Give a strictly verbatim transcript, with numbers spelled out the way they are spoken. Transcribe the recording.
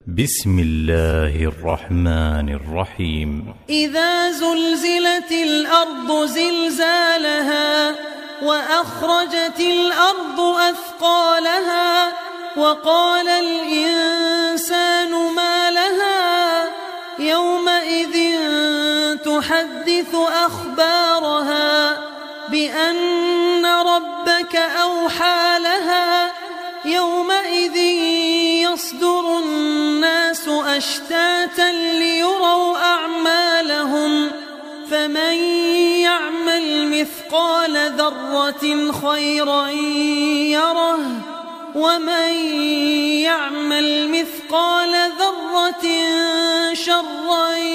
بسم الله الرحمن الرحيم. إذا زلزلت الأرض زلزالها وأخرجت الأرض أثقالها وقال الإنسان ما لها يومئذ تحدث أخبارها بأن ربك أوحى لها يومئذ يصدر الناس أشتاتا ليروا أعمالهم فمن يعمل مثقال ذرة خيرا يره ومن يعمل مثقال ذرة شرا